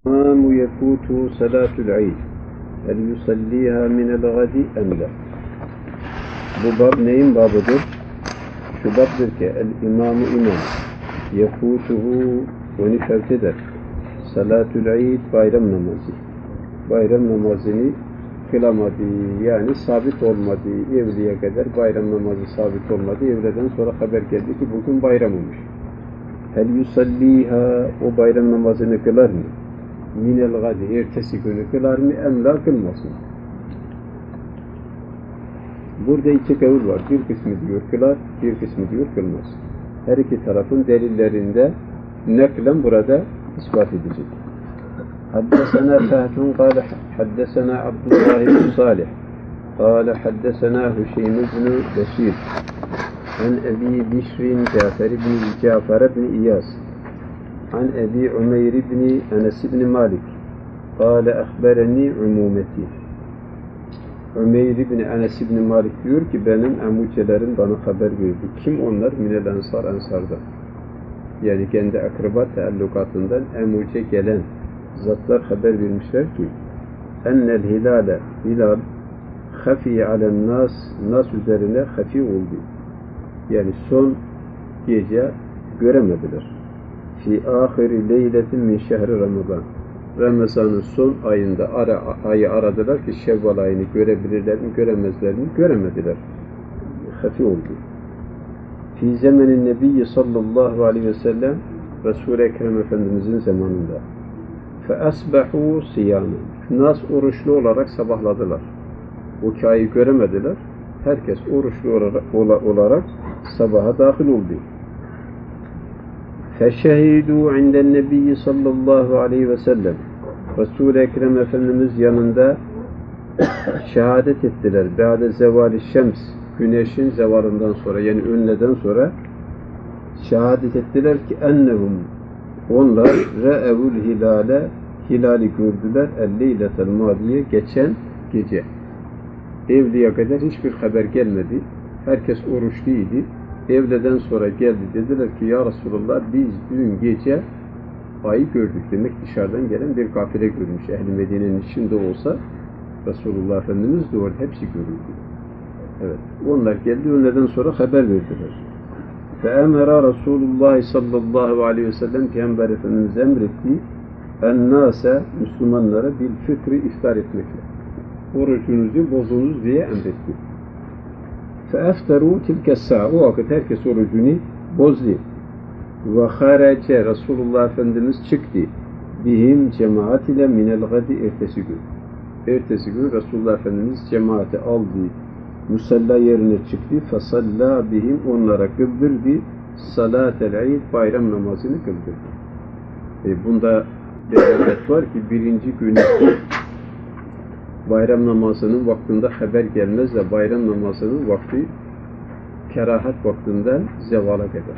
الإمام يفوت صلاة العيد هل يصليها من الغد أم لا? Bu bab neyin babıdır? Şu babdır ki el-imamu imam yefutuhu onu fevt eder. Salatul Eid bayram namazı. Bayram namazını kılamadığı yani sabit olmadığı evliye kadar bayram namazı sabit olmadı. Evleden sonra haber geldi ki bugün bayram olmuş. Hel yusalliha o bayram namazını kılar mı? Minel gadi ertesi günü kılar mı? Emla kılmaz mı? Burada iki kavul var. Bir kısmı diyor kılar, bir kısmı diyor kılmaz. Her iki tarafın delillerinde neklen burada ispat edecek. Haddesena Fehtun kâle haddesena Abdullah ibn Salih kâle haddesena Hüseyin ibn Beşir an Ebi Bişrin Cafer ibn İyas an Ebi Umeyr ibn Enes ibn Malik kâle ahbereni umumeti. Umeyr ibn Enes ibn Malik diyor ki benim emucelerim bana haber verdi. Kim onlar? Minel Ensar, Ensar'dan. Yani kendi akraba teallukatından emuce gelen zatlar haber vermişler ki ennel hilale, hilal hafiye alen nas, nas üzerine hafi oldu. Yani son gece göremediler. Fi ahiri leyletin min şehri Ramazan. Ramazan'ın son ayında ayı aradılar ki Şevval ayını görebilirler mi, göremezler mi? Göremediler. Hafi oldu. Fi zemenin Nebiyyi sallallahu aleyhi ve sellem Resul-i Ekrem Efendimizin zamanında. Fe asbahu siyamen. Nas oruçlu olarak sabahladılar. O ayı göremediler. Herkes oruçlu olarak sabaha dahil oldu. فَشَهِدُوا عِنْدَ النَّبِيِّ sallallahu aleyhi ve sellem Resul-i Ekrem Efendimiz yanında şehadet ettiler. Ba'de zevali şems güneşin zevalından sonra yani önleden sonra şehadet ettiler ki ennehum onlar re'evul hilale hilali gördüler el-leyletel madiye geçen gece. Evliye kadar hiçbir haber gelmedi. Herkes oruçluydu. Evleden sonra geldi. Dediler ki ya Resulallah biz dün gece ayı gördük. Demek dışarıdan gelen bir kafile görmüş. Ehl-i Medine'nin içinde olsa Resulullah Efendimiz de orada hepsi görüldü. Evet. Onlar geldi. Onlardan sonra haber verdiler. Feemera Resulullah sallallahu aleyhi ve sellem Peygamber Efendimiz emretti ennâse Müslümanlara bil fıtri iftar etmekle. Orucunuzu bozunuz diye emretti. فَاَفْتَرُوا تِلْكَ السَّاعَ O vakit herkes orucunu bozdu. وَخَارَجَ Resulullah Efendimiz çıktı. Bihim cemaat ile minel gadi ertesi gün. Ertesi gün Resulullah Efendimiz cemaati aldı. Musalla yerine çıktı. فَصَلَّى bihim onlara kıldırdı. Salat-el Eid bayram namazını kıldırdı. Bunda delalet var ki birinci gün bayram namazının vaktinde haber gelmez de bayram namazının vakti kerahat vaktinden zevala kadar.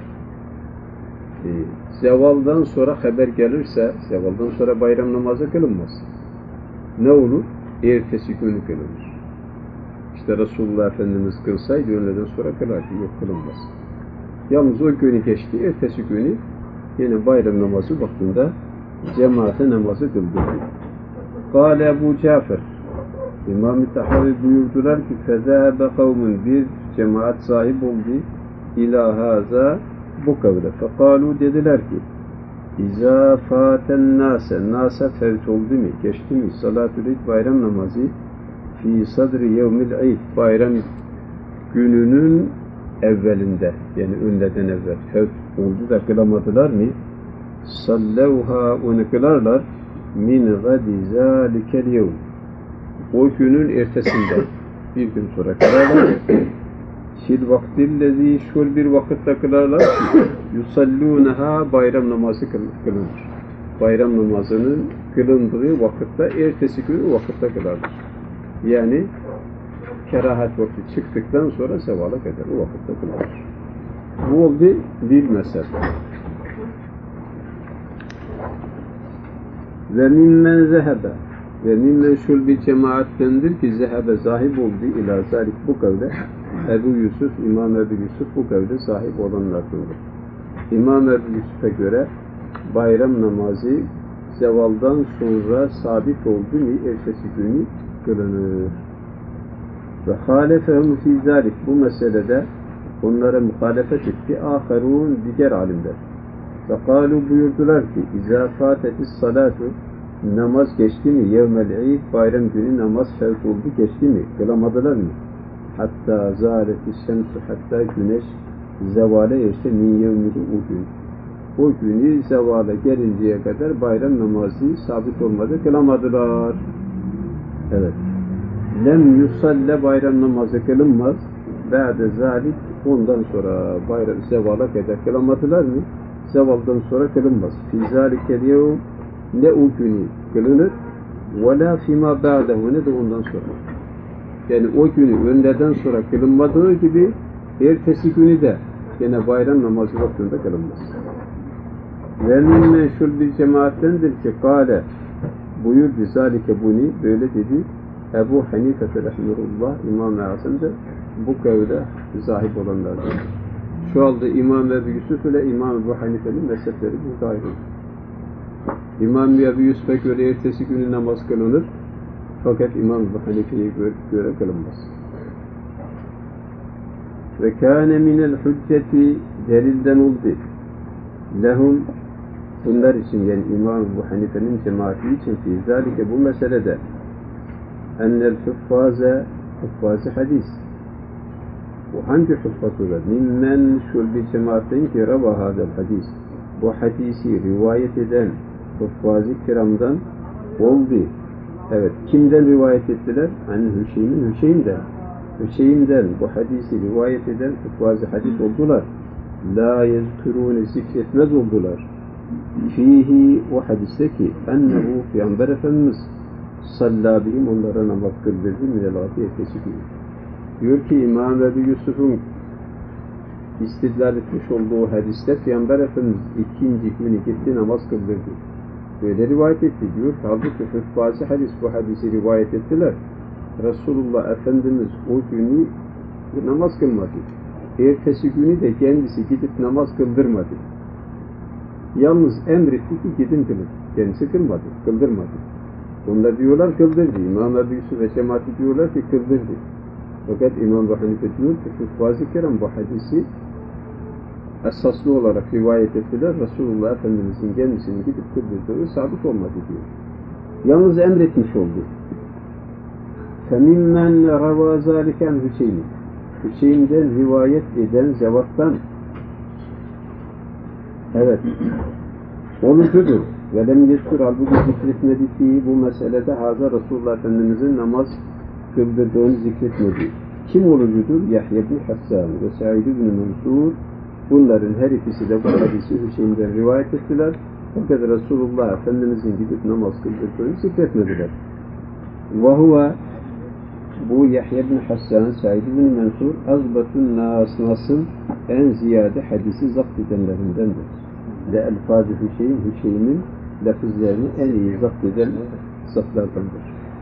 Zevaldan sonra haber gelirse, zevaldan sonra bayram namazı kılınmaz. Ne olur? Ertesi günü kılınır. İşte Resulullah Efendimiz kılsaydı öğleden sonra kılardı. Yok kılınmaz. Yalnız o günü geçti. Ertesi günü yine bayram namazı vaktinde cemaate namazı kıldırdı. Kâle Ebu Cafer İmam-ı Tahavi buyurdular ki فَذَهَبَ قَوْمٌ bir cemaat sahip oldu اِلَى هَذَا bu kavle. فَقَالُوا dediler ki اِذَا فَاتَ النَّاسَ nasa fevt oldu mu? Geçti mi? Salat-ül Eid bayram namazı fi sadri yevmil Eid bayram gününün evvelinde yani önceden evvel fevt oldu da kılamadılar mı? Sallevha onu kılarlar min gadi zâlikel yevm o günün ertesinden bir gün sonra kılarlar. Şil vaktillezi şul bir vakitte kılarlar. Yusallûneha bayram namazı kılınır. Bayram namazının kılındığı vakitte ertesi gün o vakitte kılarlar. Yani kerahat vakti çıktıktan sonra zevala kadar o vakitte kılarlar. Bu oldu bir mesele. Ve mimmen zehebe ve mimmen şul bir cemaattendir ki zehebe sahip oldu ila zalik bu kavle Ebu Yusuf, İmam Ebu Yusuf bu kavle sahip olanlardandır. İmam Ebu Yusuf'a göre bayram namazı zevaldan sonra sabit oldu mu ertesi günü kılınır. Ve halefehum fî zâlik, bu meselede onlara muhalefet etti âherûn, diğer alimler. Ve kâlu, buyurdular ki izâ fâtetis salâtu, namaz geçti mi yevmel eid, bayram günü namaz fevt oldu geçti mi, kılamadılar mı? Hatta zâletis şemsu, hatta güneş zevale erse min yevmili, o gün. O günü zevala gelinceye kadar bayram namazı sabit olmadı, kılamadılar. Evet. Lem yusalle, bayram namazı kılınmaz. Ba'de zalik, ondan sonra bayram zevala kadar kılamadılar mı? Zevaldan sonra kılınmaz. Fî zâlikel yevm, ne o günü kılınır, ve la fîmâ ba'dehu, ne de ondan sonra. Yani o günü önceden sonra kılınmadığı gibi ertesi günü de yine bayram namazı vaktinde kılınmaz. Ve min menşul bir cemaattendir ki kâle, buyurdu zâlike bunu, böyle dedi Ebu Hanife rahimehullah, İmam-ı Azam'da bu kavle zahip olanlardan. Şu anda İmam Ebu Yusuf ile İmam Ebu Hanife'nin mezhepleri burada ayrılır. İmam Ebu Yusuf'a göre ertesi günü namaz kılınır, fakat İmam Ebu Hanife'ye göre kılınmaz. Ve kâne minel hücceti, delilden oldu. Lehum, bunlar için, yani İmam Ebu Hanife'nin cemaati için fi zâlike, bu meselede ennel huffâze hadis. Bu hangi huffazılar? Mimmen şul bir cemaatten ki rava hadel hadis. Bu hadisi rivayet eden huffaz-ı kiramdan oldu. Evet, kimden rivayet ettiler? Hani Hüseyin'den. Hüseyin'den bu hadisi rivayet eden huffaz-ı hadis oldular. La yezkürûne, zikretmez oldular. Fihi, o hadiste ki ennehu, Peygamber Efendimiz sallâ bihim, onlara namaz kıldırdı minel afiyetesi gibi. Diyor ki İmam Ebu Yusuf'un istidlal etmiş olduğu hadiste Peygamber Efendimiz ikinci günü gitti namaz kıldırdı. Böyle rivayet etti diyor. Halbuki hüffaz-ı hadis bu hadisi rivayet ettiler. Resulullah Efendimiz o günü namaz kılmadı. Ertesi günü de kendisi gidip namaz kıldırmadı. Yalnız emretti ki gidin kılın. Kendisi kıldırmadı. Onlar diyorlar kıldırdı. İmam Ebu Yusuf ve cemaati diyorlar ki kıldırdı. Fakat İmam Ebu Hanife diyor ki Hüffaz-ı Kiram bu hadisi esaslı olarak rivayet ettiler. Resulullah Efendimiz'in kendisini gidip kıldırdığı sabit olmadı diyor. Yalnız emretmiş oldu. فَمِمَّنْ رَوَى ذَٰلِكَنْ Hüseyin. Hüseyin'den rivayet eden zevattan, evet, olucudur. Ve lem yezkur, halbuki zikretmedi ki bu meselede haza Resulullah Efendimiz'in namaz kıldırdığını zikretmedi. Kim olucudur? Yahya bin Hassan ve Said bin Mansur. Bunların her ikisi de bu hadisi Hüseyin'den rivayet ettiler. Fakat Resulullah Efendimiz'in gidip namaz kıldırdığını zikretmediler. Ve huve, bu Yahya bin Hassan, Said bin Mansur, azbatun nasın en ziyade hadisi zapt edenlerindendir. Ve elfaz-ı Hüseyin'in lafızlarını en iyi zapt eden zatlardandır.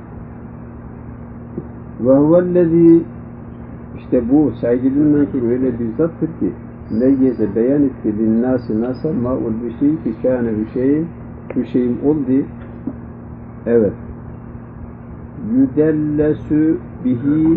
Ve huvellezî, işte bu Said bin Mansur öyle bir zattır ki meyyeze beyan etti linnâsi nâsa ma'ul bişî ki kâne Hüseyin oldu. Evet. Yüdellisü bihi,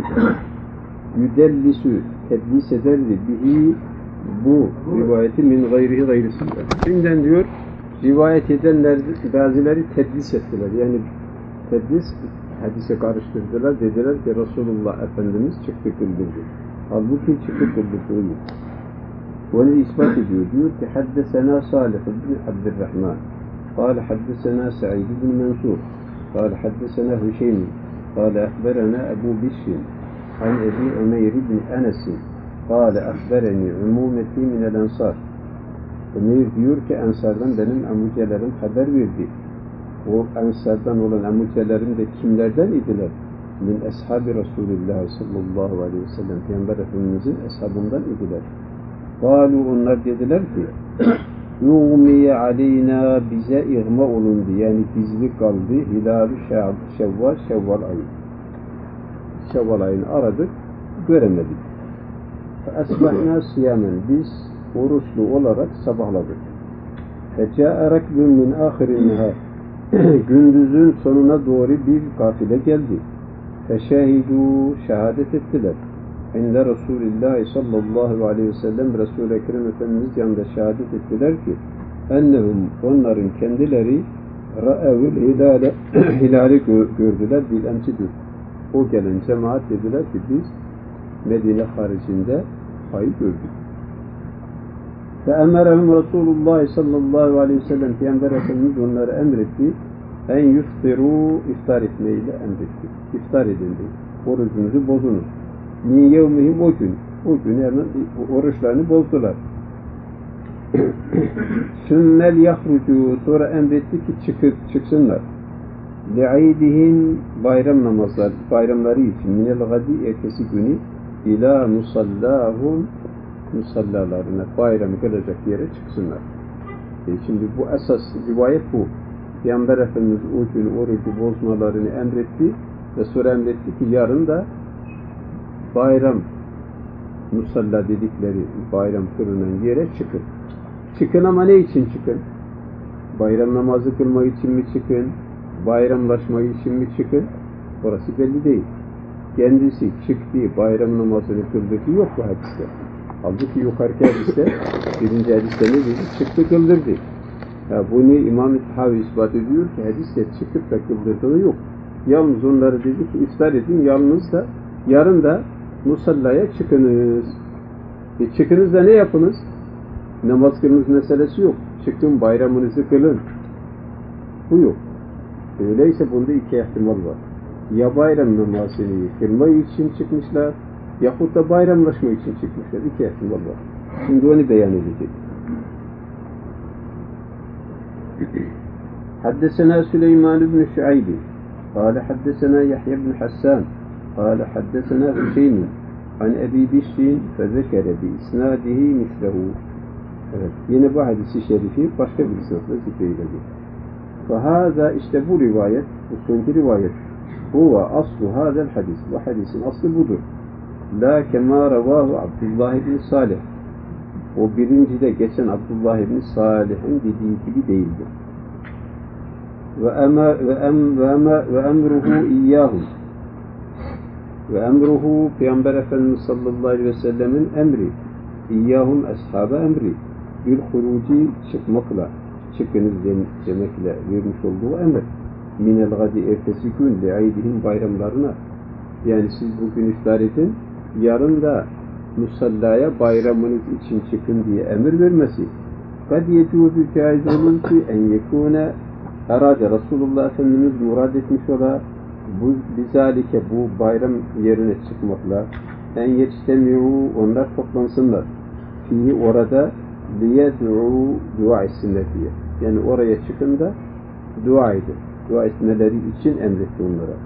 tedlis ederdi bihi, bu rivayeti min gayrihi gayrisinden. Şimdiden diyor, rivayet edenler bazıları tedlis ettiler. Yani tedlis, hadise karıştırdılar. Dediler ki Resulullah Efendimiz çıktı kıldırdı. Halbuki çıktı kıldırdı. Onu ispat ediyor. Diyor ki haddesena Salih bin Abdurrahman. قال حدثنا سعيد بن منصور قال حدثنا هشيم قال أخبرنا أبو بشر عن أبي عمير بن أنس قال أخبرني عمومتي من الأنصار. Ömer diyor ki Ensar'dan benim amcalarım haber verdi. O Ensar'dan olan amcalarım da kimlerden idiler? Min ashabi Resulullah sallallahu aleyhi ve sellem. Peygamber Efendimizin ashabından idiler. Kalu, onlar dediler ki Yuğmiye aleyna, bize ihma olundu. Yani gizli kaldı. Hilal-i Şevval ayı. Şevval ayını aradık, göremedik. Esbahna siyamen, biz oruçlu olarak sabahladık. Fecâe rakbun min âhirin nehâr, gündüzün sonuna doğru bir kafile geldi. Feşehidû, şehadet ettiler. İnde Resulullah sallallahu aleyhi ve sellem Resul-i Ekrem Efendimiz yanında şehadet ettiler ki ennehum, onların kendileri ra'evül hilali gördüler bil emsidir. O gelen cemaat dediler ki biz Medine haricinde ayı gördük. Feemerehum Resulullah sallallahu aleyhi ve sellem Peygamber Efendimiz onlara emretti. En yuftiru, iftar etmeyle emretti. İftar edin diye. Orucunuzu bozunuz. Min yevmihim, o gün. O gün hemen oruçlarını bozdular. Sümmel yahrucu, sonra emretti ki çıksınlar. Li'aydihim, bayram namazları, bayramları için minel gadi, ertesi günü ila musallahum, musallalarına, bayramı kılacak yere çıksınlar. Şimdi bu esas rivayet bu. Peygamber Efendimiz o gün orucu bozmalarını emretti ve sonra emretti ki yarın da bayram musalla dedikleri bayram kılınan yere çıkın. Çıkın ama ne için çıkın? Bayram namazı kılmak için mi çıkın? Bayramlaşmak için mi çıkın? Orası belli değil. Kendisi çıktığı bayram namazını kıldırdığı yok bu hadiste. Halbuki yukarıki hadiste, birinci hadiste ne dedi? Çıktı kıldırdı. Ya bunu İmam-ı Tahavi ispat ediyor ki hadiste çıkıp da kıldırdığı yok. Yalnız onları dedi ki iftar edin, yalnız da yarın da musallaya çıkınız. Çıkınız da ne yapınız? Namaz kılınız meselesi yok. Çıkın bayramınızı kılın. Bu yok. Öyleyse bunda iki ihtimal var. Ya bayram namazını kılmak için çıkmışlar, yahut da bayramlaşma için çıkmışlar. İki ihtimal var. Şimdi onu beyan edecek. حدثنا سليمان بن شعيب قال حدثنا يحيى بن حسان قال حدثنا حسين عن أبي بشر فذكر بإسناده مثله. Evet, yine bu hadisi şerifi başka bir isnatla zikreyledi. فهذا, işte bu rivayet, bu sonki rivayet, huve aslu hadel hadis, bu hadisin aslı budur. La kema ravahu Abdullah ibn Salih, o birincide geçen Abdullah ibn Salih'in dediği gibi değildir. Ve emruhu iyyahum, ve emruhu Peygamber Efendimiz sallallahu aleyhi ve sellemin emri, iyyahum ashab emri, bir huruci çıkmakla, çıkınız demekle vermiş olduğu emir. Minel gadi, ertesi gün li'aydihim, bayramlarına. Yani siz bugün iftar edin, yarın da musallaya bayramınız için çıkın diye emir vermesi. Kad yecuzu, caiz olur ki en yekune herhalde Resulullah Efendimiz murad etmiş ola bu bizalike, bu bayram yerine çıkmakla en yectemi'u, onlar toplansınlar. Fihi, orada liyed'u, dua etsinler diye. Yani oraya çıkın da dua edin. Dua etmeleri için emretti onlara.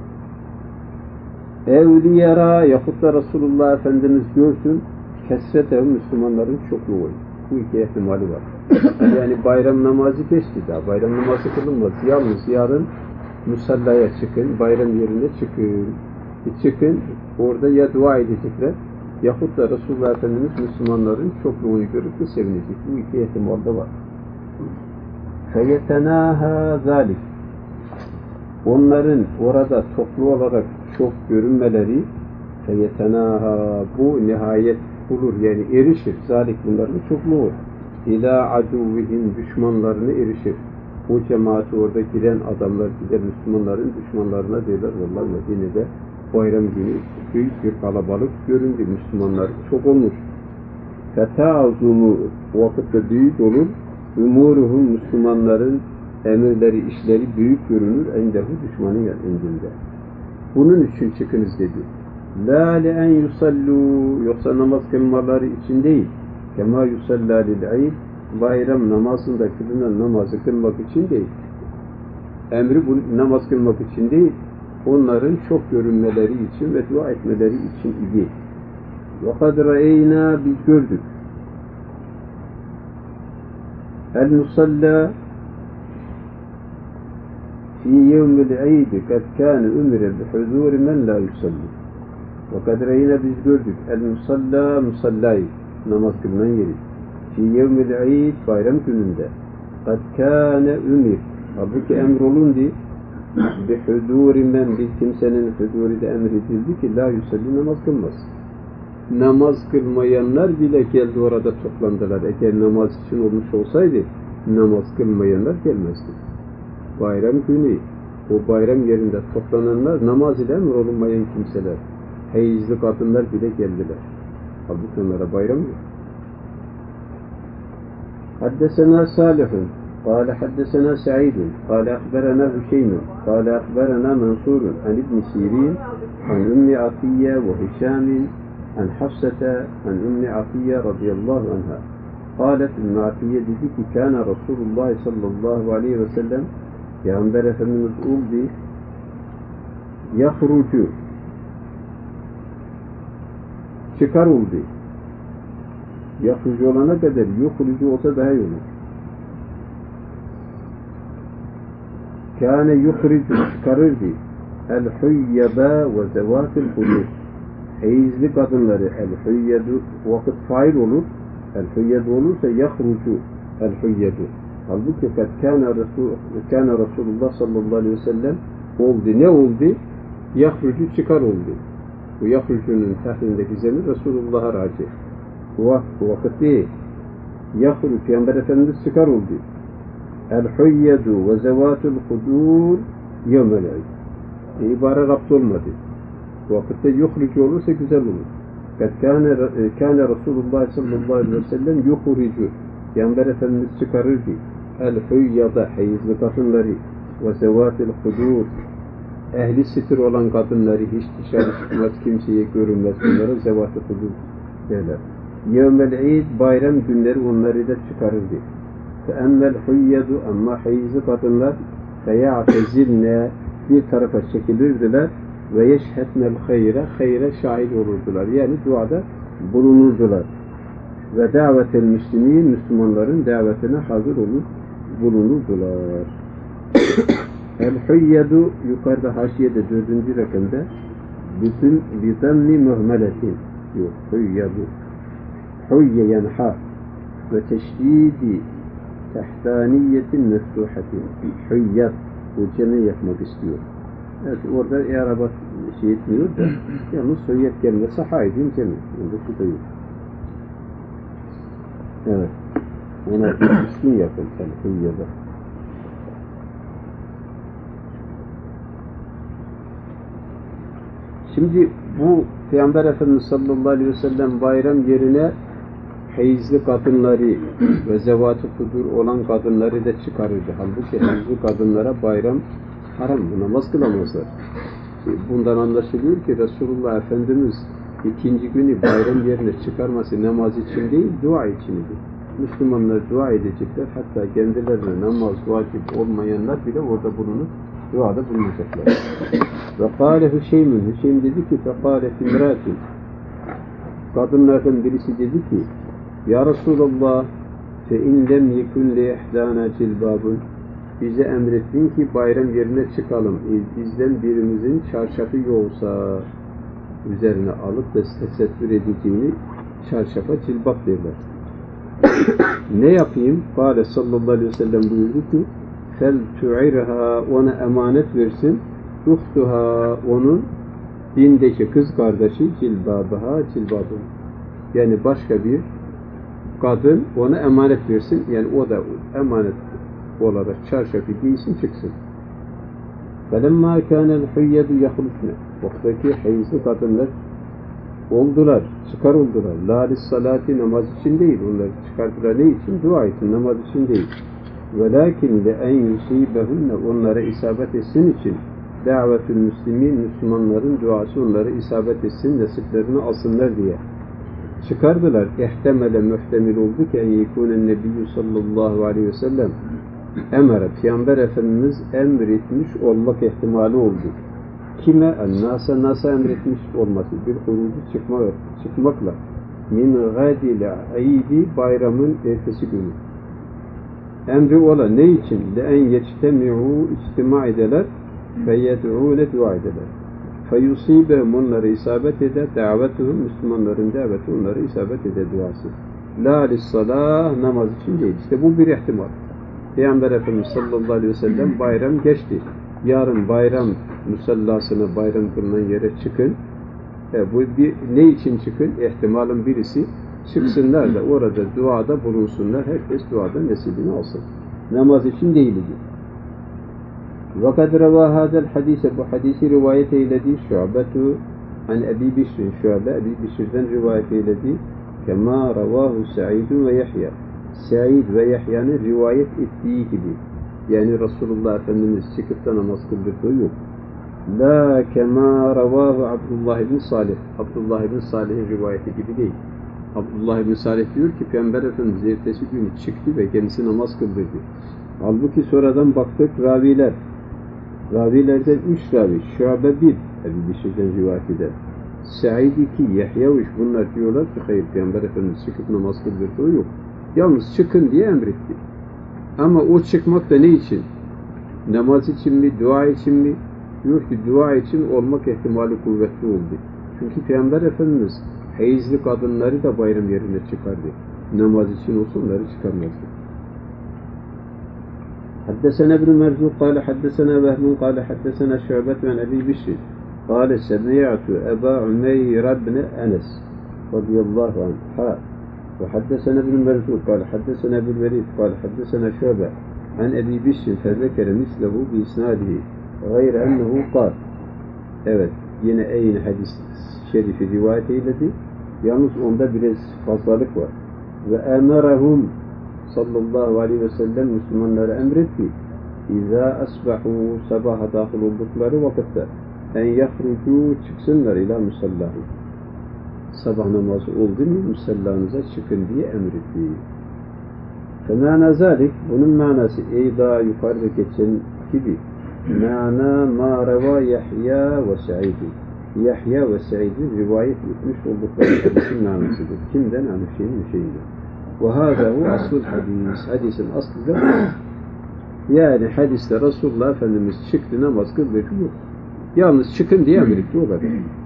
Evliyara, yahut da Resulullah Efendimiz görsün kesrete, Müslümanların çokluğu. Bu iki ihtimali var. Yani bayram namazı geçti daha. Bayram namazı kılınmaz. Yalnız yarın musallaya çıkın, bayram yerine çıkın. Çıkın, orada ya dua edecekler, yahut da Resulullah Efendimiz Müslümanların çokluğunu görüp de sevinecek. Bu iki ihtimal da var. فَيَتَنَاهَا ذَٰلِكِ, onların orada toplu olarak çok görünmeleri, فَيَتَنَاهَا, bu nihayet bulur, yani erişir. Zalik, bunların çokluğu. İlâ aduvvihim, düşmanlarına erişir. O cemaati, orada giren adamlar gider Müslümanların düşmanlarına derler. Vallahi Medine'de bayram günü büyük bir kalabalık göründü. Müslümanlar çok olmuş. فَتَعْزُمُ, vakitte büyük olur. Umuruhum, Müslümanların emirleri, işleri büyük görünür. Endehu, düşmanın indinde. Bunun için çıkınız dedi. La le'en yusallu, yoksa namaz kılmaları için değil. Kema yusalla lil'id, bayram namazında kılınan namazı kılmak için değil. Emri bu namaz kılmak için değil. Onların çok görünmeleri için ve dua etmeleri için idi. Ve kad ra'eyna, biz gördük. El musalla fi yevmil eid kad kâne umire bihuzûri men la yusalli. Ve kad ra'eyna, biz gördük. El musalla, musallayı, namaz kılınan yeri. Fi yevmil eid, bayram gününde. Kad kâne umir, Halbuki emrolundu bi hudurinden bir kimsenin huduri de emredildi ki la yusalli namaz kılmaz. Namaz kılmayanlar bile geldi orada toplandılar. Eğer namaz için olmuş olsaydı namaz kılmayanlar gelmezdi. Bayram günü o bayram yerinde toplananlar namaz ile emrolunmayan kimseler, heyizli kadınlar bile geldiler. Halbuki onlara bayram yok. Haddesena Salihun قال حدثنا سعيد قال أخبرنا هشيم قال أخبرنا منصور عن ابن سيرين عن أم عطية وهشام عن حفصة عن أم عطية رضي الله عنها قالت أم عطية dedi ki كان رسول الله صلى الله عليه وسلم Peygamber Efendimiz oldu yahrucu çıkar oldu. Yahrucu olana kadar yuhrucu olsa daha iyi olur. Kâne yuhricu çıkarırdı. El-huyyaba ve zevatil hulûs. Heyizli kadınları el-huyyadu vakit fail olur. El-huyyadu olursa yahrucu el-huyyadu. Halbuki kâne Resulullah sallallahu aleyhi ve sellem oldu. Ne oldu? Yahrucu çıkar oldu. Bu yahrucunun tahlindeki zemir Resulullah'a raci. Bu vakit değil. Yahrucu Peygamber Efendimiz çıkar oldu. El-huyyadu ve zevatul hudur yevmel eid. İbare rapt olmadı. Bu vakitte yuhricu olursa güzel olur. Kâne Resulullah sallallahu aleyhi ve sellem yuhricu. Peygamber Efendimiz çıkarırdı. El-huyyada heyizli kadınları ve zevatil hudur ehli sitir olan kadınları hiç dışarı çıkmaz, kimseye görünmez. Bunlara zevat-ı hudur derler. Yevmel eid bayram günleri onları da çıkarırdı. فَاَمَّا الْحُيَّدُ ama heyizli kadınlar فَيَعْتَزِلْنَا bir tarafa çekilirdiler ve yeşhetnel hayre şahit olurdular. Yani duada bulunurdular. Ve davetel müslimin Müslümanların davetine hazır bulunurdular. El-huyyadu yukarıda haşiyede 4. rakamda bütün bizanni muhmeletin yok. Huyyadu huyye yanha ve teşdidi tehtaniyetin meftuhatin huyyat bu cene yapmak istiyor. Evet orada Arap'a şey etmiyor da yalnız huyyat kelimesi haydin cene. Onda şu da yok. Evet. Ona üstün yapın el-huyyada. Şimdi bu Peygamber Efendimiz sallallahu aleyhi ve sellem bayram yerine heyizli kadınları ve zevat-ı hudur olan kadınları da çıkarırdı. Halbuki heyizli kadınlara bayram haram, namaz kılamazlar. Bundan anlaşılıyor ki Resulullah Efendimiz ikinci günü bayram yerine çıkarması namaz için değil, dua içindir. Müslümanlar dua edecekler, hatta kendilerine namaz vacip olmayanlar bile orada bulunup duada bulunacaklar. Ve kâle Hüseyin dedi ki fekâle fimrâtin kadınlardan birisi dedi ki ya Resulallah fe in lem yekun li ihdâna cilbâbun bize emrettin ki bayram yerine çıkalım. Bizden birimizin çarşafı yoksa üzerine alıp da tesettür edeceğini çarşafa cilbap derler. Ne yapayım? Kâle sallallahu aleyhi ve sellem buyurdu ki fel tu'irha ona emanet versin uhtuha onun dindeki kız kardeşi cilbabaha cilbabı. Yani başka bir kadın ona emanet versin. Yani o da emanet olarak çarşafı giysin çıksın. فَلَمَّا كَانَ الْحُيَّدُ يَخْلُفْنَ Vaktaki heyizli kadınlar oldular, çıkar oldular. لَا لِسْصَلَاتِ namaz için değil. Onları çıkardılar ne için? Dua için, namaz için değil. وَلَاكِنْ لَاَنْ يُسِيبَهُنَّ onlara isabet etsin için davetül müslimin Müslümanların duası onları isabet etsin, nasiplerini alsınlar diye çıkardılar. İhtemele muhtemel oldu ki en yekûnen nebiyyü sallallahu aleyhi ve sellem emre, Peygamber Efendimiz emretmiş olmak ihtimali oldu. Kime? Nasa emretmiş olması. Bir hurucu çıkmakla min gadil aydi bayramın ertesi günü. Emri ola ne için? لَاَنْ يَجْتَمِعُوا içtima edeler ve yed'ûne dua ederler. Feyusîbehum onlara isabet eder, davetuhum Müslümanların daveti onlara isabet eder duası. La lissalah namaz için değil. İşte bu bir ihtimal. Peygamber Efendimiz sallallahu aleyhi ve sellem bayram geçti. Yarın bayram musallasına, bayram kılınan yere çıkın. Bu ne için çıkın? İhtimalin birisi çıksınlar da orada duada bulunsunlar. Herkes duada nasibini alsın. Namaz için değildi. وَقَدْ رَوَى هَذَا الْحَدِيثَ Bu hadisi rivayet eyledi. Şu'betu an Ebi Bişr. Şu'be Ebi Bişr'den rivayet eyledi. Kema ravahu Sa'id ve Yahya. Sa'id ve Yahya'nın rivayet ettiği gibi. Yani Resulullah Efendimiz çıkıp da namaz kıldırdığı yok. La kema ravahu Abdullah ibn Salih. Abdullah ibn Salih'in rivayeti gibi değil. Abdullah ibn Salih diyor ki Peygamber Efendimiz ertesi günü çıktı ve kendisi namaz kıldırdı. Halbuki sonradan baktık ravilerden 3 ravi. Şu'be 1 Ebu Bişir'den rivayet eder. Sa'id 2, Yahya 3 bunlar diyorlar ki hayır Peygamber Efendimiz çıkıp namaz kıldırdığı yok. Yalnız çıkın diye emretti. Ama o çıkmak da ne için? Namaz için mi, dua için mi? Diyor ki dua için olmak ihtimali kuvvetli oldu. Çünkü Peygamber Efendimiz hayızlı kadınları da bayram yerine çıkardı. Namaz için olsa onları çıkarmazdı. Haddesena ibn Merzuq قال حدثنا وهب قال حدثنا شعبة عن أبي بشر قال سمعت أبا عمير بن أنس رضي الله عنه وحدثنا ابن مرزوق قال حدثنا ابن الوليد قال حدثنا شعبة عن أبي بشر فذكر مثله بإسناده غير أنه قال evet yine aynı hadis şerifi rivayet eyledi. Yalnız onda biraz fazlalık var. Ve emerahum sallallahu aleyhi ve sellem Müslümanlara emretti. İza asbahu sabaha dahil oldukları vakitte en yahrucu çıksınlar ila musallahu. Sabah namazı oldu mu musallanıza çıkın diye emretti. Femâna zâlik bunun manası ey daha yukarıda geçen gibi mâna mâ revâ Yahya ve Sa'id'i. Yahya ve Sa'id'in rivayet etmiş oldukları hadisin manasıdır. Kimden? Şeyinden. Ve hâzâ hu asıl hadis. Hadisin aslı da yani hadiste Resulullah Efendimiz çıktı namaz kıldı yok. Yalnız çıkın diye emretti o kadar.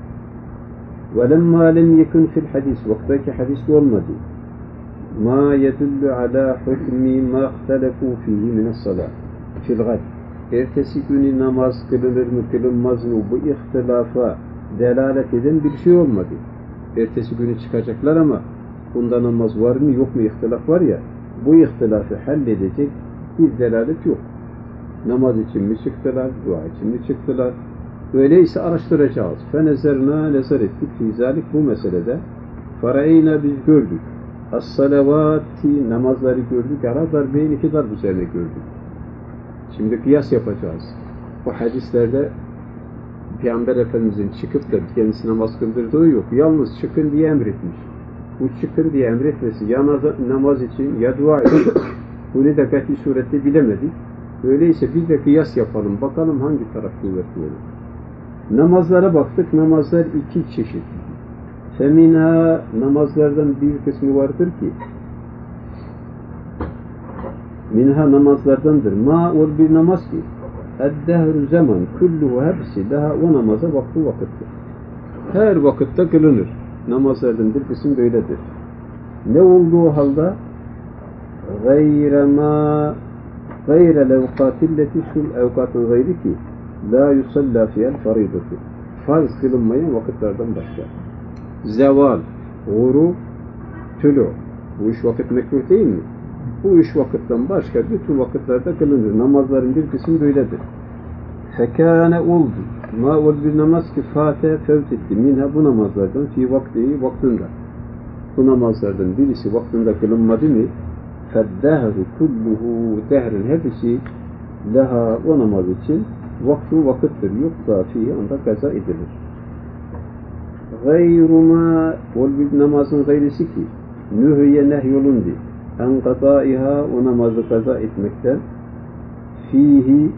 وَلَمَّا لَمْ يَكُنْ فِي الْحَدِيثِ Vaktaki hadiste olmadı. مَا يَدُلُّ عَلَى حُكْمِ مَا اخْتَلَفُوا فِيهِ مِنَ الصَّلَاةِ فِي الْغَدِ Ertesi günü namaz kılınır mı kılınmaz mı bu ihtilafa delalet eden bir şey olmadı. Ertesi günü çıkacaklar ama bunda namaz var mı yok mu ihtilaf var ya bu ihtilafı halledecek bir delalet yok. Namaz için mi çıktılar, dua için mi çıktılar? Öyleyse araştıracağız. Fenezerna nezar ettik fizalik bu meselede. Farayna biz gördük. As-salavati namazları gördük. Ara darbeyn iki darb üzerine gördük. Şimdi kıyas yapacağız. Bu hadislerde Peygamber Efendimizin çıkıp da kendisi namaz kıldırdığı yok. Yalnız çıkın diye emretmiş. Bu çıkın diye emretmesi ya namaz için ya dua için bunu da kat'i surette bilemedik. Öyleyse bir de kıyas yapalım. Bakalım hangi taraf kuvvetli olur. Namazlara baktık. Namazlar iki çeşit. Femina namazlardan bir kısmı vardır ki minha namazlardandır. Ma ol bir namaz ki eddehru zaman kulluhu hepsi daha o namaza vakittir. Her vakitte kılınır. Namazlardan bir kısım böyledir. Ne olduğu halde gayre levkatilleti şul evkatın gayri ki la yusalla fiyel faridati farz kılınmayan vakitlerden başka. Zeval, gurub, tülü. Bu üç vakit mekruh değil mi? Bu üç vakitten başka bütün vakitlerde kılınır. Namazların bir kısmı böyledir. Fekâne oldu. Ma ol bir namaz ki fâte fevt etti. Minha bu namazlardan fi vakti vaktinde. Bu namazlardan birisi vaktinde kılınmadı mı? Feddehru kulluhu dehrin hepsi leha o namaz için vakti vakittir. Yoksa fihi anda kaza edilir. Gayruma ol bir namazın gayrisi ki nühüye nehyolundu. En kadaiha o namazı kaza etmekten fihi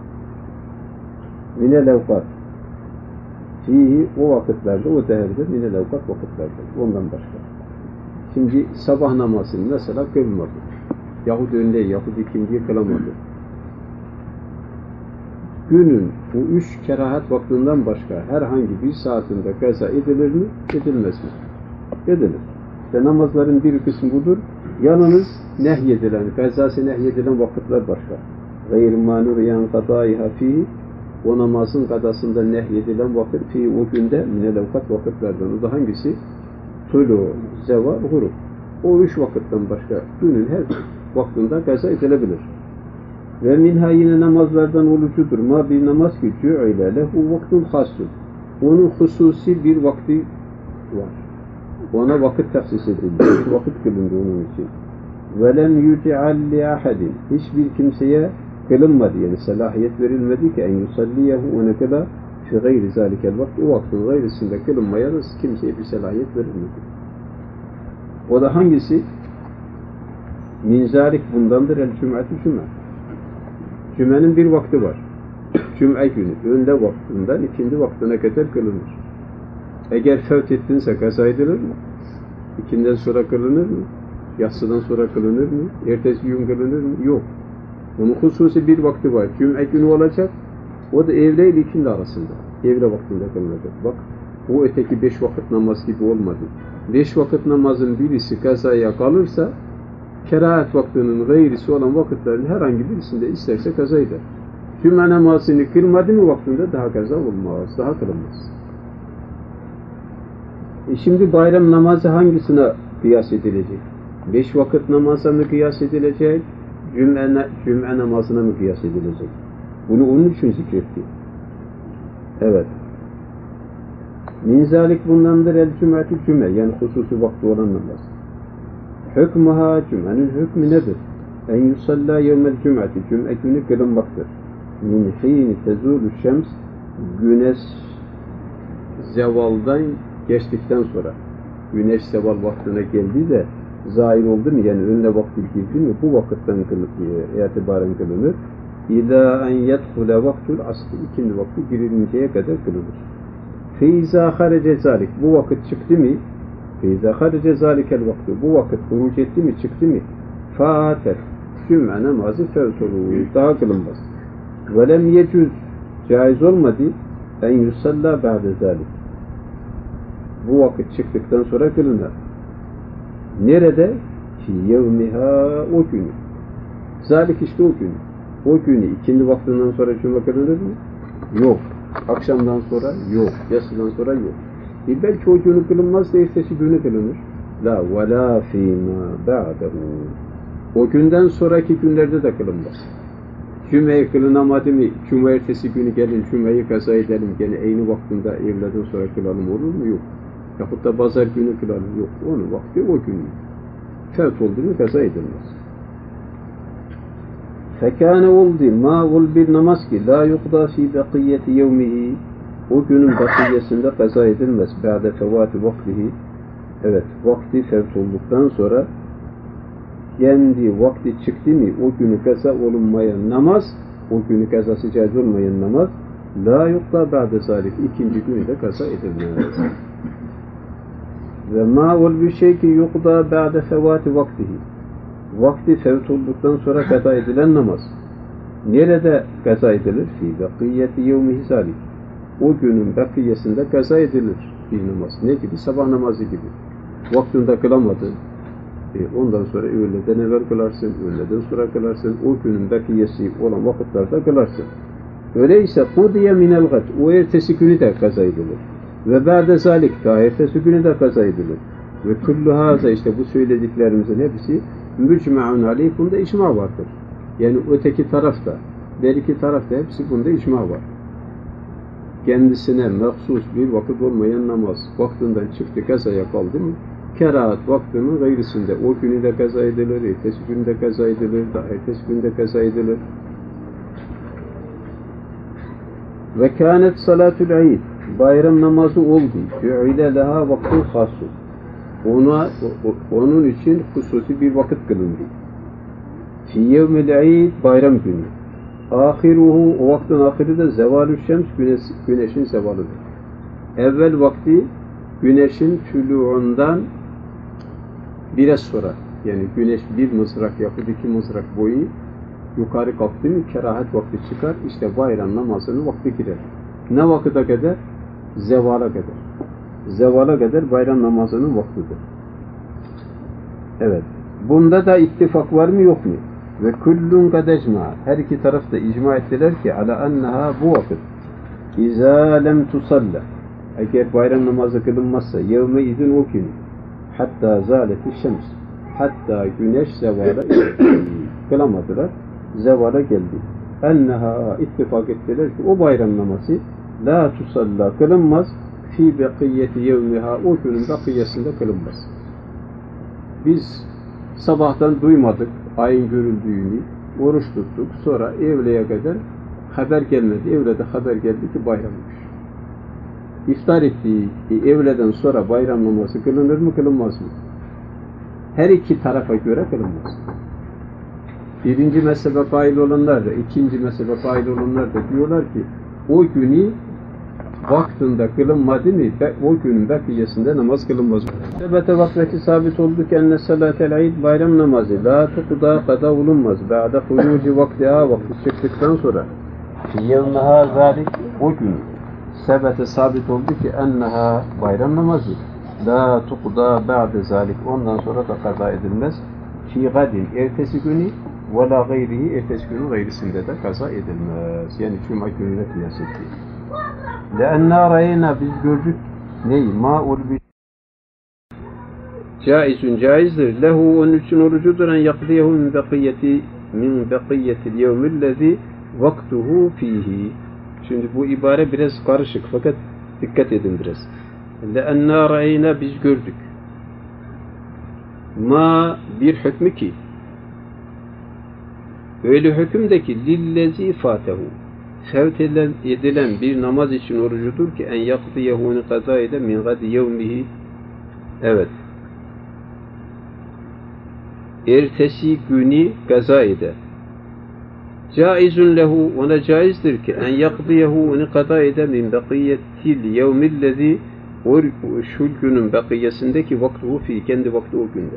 minel evkat fihi o vakitlerde o değerde minel evkat vakitlerde ondan başka. Şimdi sabah namazını mesela kılmadı. Yahut önde yahut ikindiye kılamadı. Günün bu üç kerahat vaktinden başka herhangi bir saatinde kaza edilir mi? Edilmez mi? Edilir. İşte namazların bir kısmı budur. Yalnız nehyedilen, kazası nehyedilen vakitler başka. غَيْرِ مَا نُرْيَنْ قَضَائِهَا ف۪يهِ O namazın kadasında nehyedilen vakit fi o günde minel-evkat vakitlerden. O da hangisi? Tulu, zeval, gurub. O üç vakitten başka günün her vaktinde kaza edilebilir. Ve minha yine namazlardan olucudur. Ma bir namaz ki cu'ile lehu vaktun hassun. Onun hususi bir vakti var. Ona vakit tahsis edildi. Bir vakit kılındı onun için. Ve lem yuti'al li ahadin. Hiçbir kimseye kılınmadı. Yani selahiyet verilmedi ki en yusalliyehu ona kadar fi gayri zalikel vakt. O vaktin gayrisinde kılınmaya da kimseye bir selahiyet verilmedi. O da hangisi? Min zalik bundandır el-cüm'atü cüm'e. Cüm'enin bir vakti var. Cüm'e günü. Önde vaktinden ikindi vaktine kadar kılınır. Eğer fevt ettinse kaza edilir mi? İkinden sonra kılınır mı? Yatsıdan sonra kılınır mı? Ertesi gün kılınır mı? Yok. Onun hususi bir vakti var. Cüm'e günü olacak. O da evle ile ikindi arasında. Evle vaktinde kılınacak. Bak, o öteki 5 vakit namaz gibi olmadı. 5 vakit namazın birisi kazaya kalırsa, kerahat vaktinin gayrisi olan vakitlerin herhangi birisinde isterse kaza eder. Cüme namazını kılmadı mı vaktinde daha kaza olmaz, daha kılınmaz. Şimdi bayram namazı hangisine kıyas edilecek? 5 vakit namaza mı kıyas edilecek? Cüme namazına mı kıyas edilecek? Bunu onun için zikretti. Evet. Min zalik bundandır el-cüm'atü cüme, yani hususi vakti olan namaz. Hükmüha cüm'enin hükmü nedir? En yusalla yevmel cüm'ati, cüm'e günü kılınmaktır. Min hîni tezûlü şems, güneş zevaldan geçtikten sonra, güneş zeval vaktine geldi de zahir oldu mu, yani önüne vakti girdi mi, bu vakitten itibaren kılınır. İlâ en yedhule vaktul asli, ikindi vakti girinceye kadar kılınır. Feyza harece zalik, bu vakit çıktı mı? Feyza harece zalikel vakti, bu vakit huruc etti mi, çıktı mı? Fâter, cüm'e namazı fevt olur, daha kılınmaz. Ve lem yecüz, caiz olmadı, en yusalla ba'de zalik. Bu vakit çıktıktan sonra kılınır. Nerede? Ki yevmiha, o günü. Zalik işte o günü. O günü ikindi vaktinden sonra cuma kılınır mı? Yok. Akşamdan sonra yok. Yatsıdan sonra yok. Belki o günü kılınmaz da ertesi günü kılınır. La ve la fîmâ ba'dehu. O günden sonraki günlerde de kılınmaz. Cüma'yı kılınamadı mı? Cuma ertesi günü gelin, Cuma'yı kaza edelim. Gene aynı vaktinde evlerden sonra kılalım olur mu? Yok. Yahut da pazar günü kılalım. Yok. Onun vakti o günü. Fevt oldu mu kaza edilmez. Fekâne oldu, ma ol bir namaz ki, la yukda fi bakiyeti yevmihi, o günün bakiyesinde kaza edilmez, ba'de fevâti vaktihi, evet, vakti fevt olduktan sonra, kendi vakti çıktı mı, o günü kaza olunmayan namaz, o günü kazası caiz olmayan namaz, la yukda ba'de zalik, ikinci günü de kaza edilmez. Ve ma ol bir şey ki, yukda ba'de fevâti vaktihi, vakti fevt olduktan sonra kaza edilen namaz. Nerede kaza edilir? Fi bakiyeti yevmihi zalik. O günün bakiyesinde kaza edilir bir namaz. Ne gibi? Sabah namazı gibi. Vaktinde kılamadın. Ondan sonra öğleden evvel kılarsın, öğleden sonra kılarsın. O günün bakiyesi olan vakitlerde kılarsın. Öyleyse kudiye minel gad. O ertesi günü de kaza edilir. Ve ba'de zalik. Daha ertesi günü de kaza edilir. Ve kullu haza, işte bu söylediklerimizin hepsi mücme'un aleyh, bunda icma vardır. Yani öteki tarafta, her iki tarafta hepsi bunda icma var. Kendisine mahsus bir vakit olmayan namaz vaktinden çıktı, kazaya kaldı mı? Kerahat vaktinin gayrisinde o günü de kaza edilir, ertesi günü de kaza edilir, daha ertesi günü de kaza edilir. Ve kânet salatul eid, bayram namazı oldu. Fi'ile leha vaktun hasus. Onun için hususi bir vakit kılındı. Fi yevmil eid, bayram günü. Ahiruhu, o vaktin ahiri de zevalü şems, güneşin zevalıdır. Evvel vakti güneşin tülûundan biraz sonra, yani güneş bir mızrak yapıp 2 mızrak boyu yukarı kalktı mı kerahat vakti çıkar, işte bayram namazının vakti girer. Ne vakite kadar? Zevala kadar. Zevala kadar bayram namazının vaktidir. Evet. Bunda da ittifak var mı yok mu? Ve kullun kad ecma. Her iki taraf da icma ettiler ki ala enneha bu vakit İzâ lem tusalla. Eğer bayram namazı kılınmazsa yevme izin o gün hatta zâleti şems. Hatta güneş zevala kılamadılar. Zevala geldi. Enneha ittifak ettiler ki o bayram namazı la tusalla kılınmaz fi bekiyeti yevmiha o günün bekiyesinde kılınmaz. Biz sabahtan duymadık ayın görüldüğünü, oruç tuttuk. Sonra evleye kadar haber gelmedi. Evlede haber geldi ki bayrammış. İftar ettiği evleden sonra bayram namazı kılınır mı kılınmaz mı? Her iki tarafa göre kılınmaz. Birinci mezhebe kail olanlar da, ikinci mezhebe kail olanlar da diyorlar ki o günü vaktinde kılınmadı mı, o günün bekiyesinde namaz kılınmaz. Sebete vakti sabit oldu ki enne salatel id bayram namazı la tuqda kada olunmaz. Ba'da huruci vaktiha vakti çıktıktan sonra yevmeha zalik o gün sebete sabit oldu ki enneha bayram namazı la tuqda ba'de zalik ondan sonra da kaza edilmez. Fi gadin ertesi günü ve la gayrihi ertesi günün gayrisinde de kaza edilmez. Yani cuma gününe kıyas ettiği. لأننا رأينا biz gördük neyi? Ma'ul bi caizun caizdir. Lehu onun için orucudur en yakdiyehu min bekiyetil yevmillezi vaktuhu fihi. Şimdi bu ibare biraz karışık fakat dikkat edin biraz. لأننا رأينا biz gördük. Ma bir hükmü ki öyle hükümdeki lillezi fatehu fevt edilen bir namaz için orucudur ki en yakdiyehuni kaza eder min gadi yevmihi evet ertesi günü kaza eder. Caizun lehu ona caizdir ki en yakdiyehuni kaza eder min bekiyetil yevmillezi şu günün bekiyesindeki vaktuhu fi kendi vakti o günde.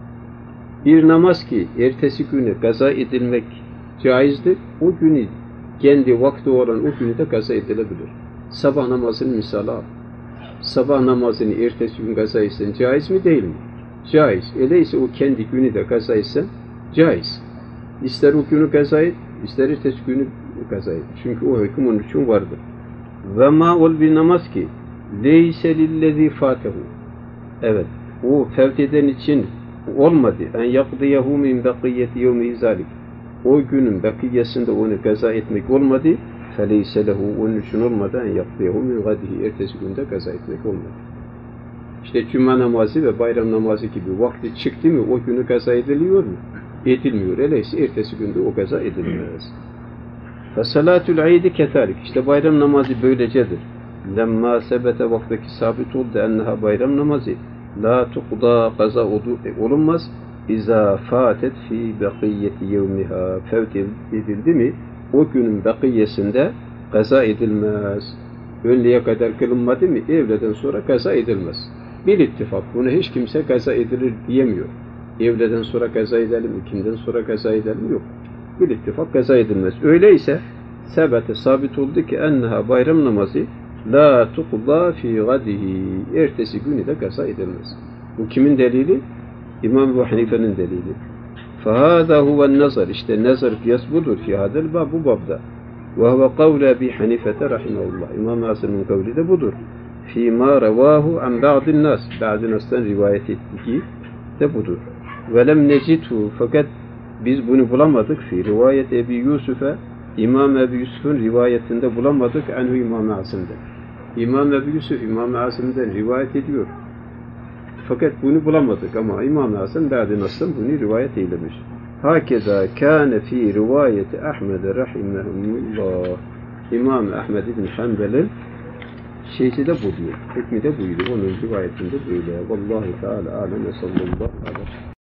Bir namaz ki ertesi günü kaza edilmek caizdir. O günü kendi vakti olan o günü de kaza edilebilir. Sabah namazının misali al. Sabah namazını ertesi gün kaza etsen caiz mi değil mi? Caiz. Öyleyse o kendi günü de kaza etsen caiz. İster o günü kaza et, ister ertesi günü kaza et. Çünkü o hüküm onun için vardır. Ve ma ol bir namaz ki leyse lillezî fâtehu. Evet. O fevt eden için olmadı. En yakdiyehu min bekiyeti yevmihi zâlik. O günün bekiyesinde onu kaza etmek olmadı. فَلَيْسَ لَهُ onun için olmadı. En yakdiyehu min gadihi. Ertesi günde kaza etmek olmadı. İşte cuma namazı ve bayram namazı gibi vakti çıktı mı o günü kaza ediliyor mu? Edilmiyor. Öyleyse ertesi günde o kaza edilmez. فَسَلَاتُ الْعِيدِ كَتَارِكِ İşte bayram namazı böylecedir. Lemma sebete vaktaki sabit oldu enneha bayram namazı la tuqda kaza olunmaz. İza fatet fi bekiyeti yevmiha fevt edildi mi o günün bekiyesinde kaza edilmez. Önlüğe kadar kılınmadı mı evleden sonra kaza edilmez. Bir ittifak bunu hiç kimse kaza edilir diyemiyor. Evleden sonra kaza edelim, ikinden sonra kaza edelim yok. Bir ittifak kaza edilmez. Öyleyse sebete sabit oldu ki enneha bayram namazı la tuqda fi gadihi ertesi günü de kaza edilmez. Bu kimin delili? İmam Ebu Hanife'nin delili. فَهَذَا هُوَ النَّظَرِ İşte nazar kıyas budur fi hadel bab bu babda. وَهُوَ قَوْلَ Ebi Hanife'te rahimahullah. İmam Asım'ın kavli de budur. فِي مَا رَوَاهُ عَنْ بَعْضِ النَّاسِ Bazı nas'tan rivayet ettiği de budur. وَلَمْ نَجِدْهُ Fakat biz bunu bulamadık. Fi rivayet Ebi Yusuf'e İmam Ebu Yusuf'un rivayetinde bulamadık. Anhu İmam Asım'da. İmam Ebu Yusuf İmam Asım'dan rivayet ediyor. Fakat bunu bulamadık ama İmam Hasan bazı nasıl bunu rivayet eylemiş. Hakeza kâne fî rivayeti Ahmed rahimehullah. İmam Ahmed ibn Hanbel'in şeysi de bu diyor. Hükmü de buydu. Onun rivayetinde böyle. Vallahi Teala alem ve sallallahu aleyhi ve sellem.